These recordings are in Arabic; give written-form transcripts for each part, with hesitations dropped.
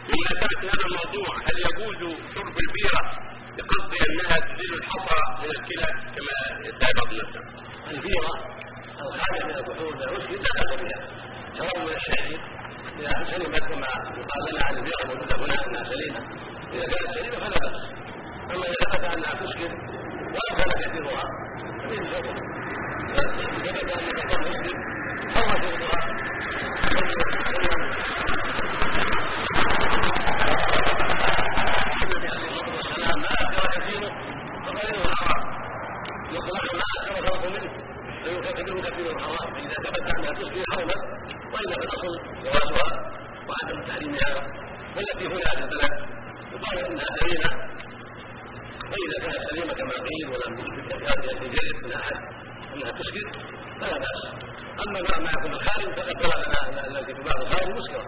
بمناسبة هذا الموضوع، هل يجوز شرب البيرة بقصد أنها تزيل الحصى من الكلى كما يدعي بعض الناس؟ البيرة الخارجة من البحور لا يسكت لا بأس بها، سواء من الشعير إذا سلمت كما يقال لنا عن البيرة الموجودة هنا أنها سليمة، إذا كانت سليمة فلا بأس. أما إذا ثبت أنها تسكت ولو كان كثيرها فمن شربها، إذا ثبت أنها تسكت حرم شربها. يطلع ما أكثر فرق منه فيكفر كثير الحرام، فإذا ثبت أنها تسقي حرما، وإلا فالأصل جوازها وعدم تحريمها، والتي هنا البلد يقال إنها سليمة، فإذا كانت سليمة كما قيل ولم يجرب من أحد أنها تسقط فلا بأس. أما ما يكون الخارج فقد بلغنا التي تباع الخارج مسكرة.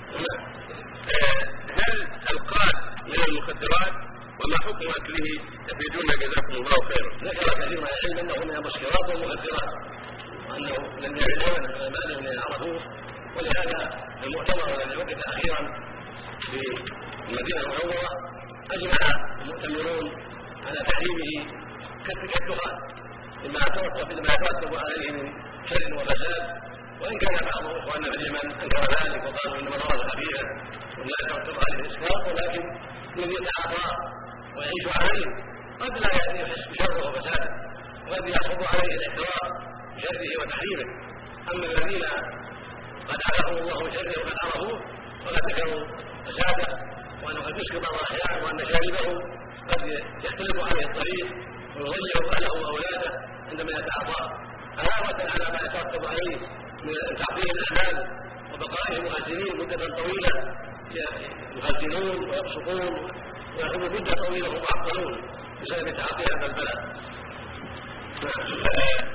هل القات من المخدرات وما حكم أكله تفيدونا جزاكم الله خيرا؟ ذكر كثير من العلم أنه من المسكرات والمخدرات، وأنه لم يعلمون من العلماء من يعرفوه، ولهذا المؤتمر الذي وقف أخيرا في المدينة المنورة أجمع المؤتمرون على تحريمه كالدخان لما يترتب عليه من شر وفساد، وإن كان بعض إخواننا في اليمن أنكر ذلك وقالوا إنما المرض خفيفة ولا يترتب عليه الإسكار، ولكن من يتعاطى ويعيش عليه قد لا يحس بشره وفساده، وقد يصعب عليه الاعتراف بشره وتحريمه. أما الذين قد عرفوا الله شره وقد عرفوه فقد ذكروا فساده، وأنه قد يسكر بعض الأحيان، وأن شاربه قد يختلف عليه الطريق ويضيع أهله وأولاده عندما يتعاطاه، علاوة على ما يترتب عليه من تعطيل الأعمال وبقائهم مخزنين مدة طويلة، يخزنون ويبسطون ويأخذوا مدة طويلة ويعطلون بسبب تعاطي هذا البلاء.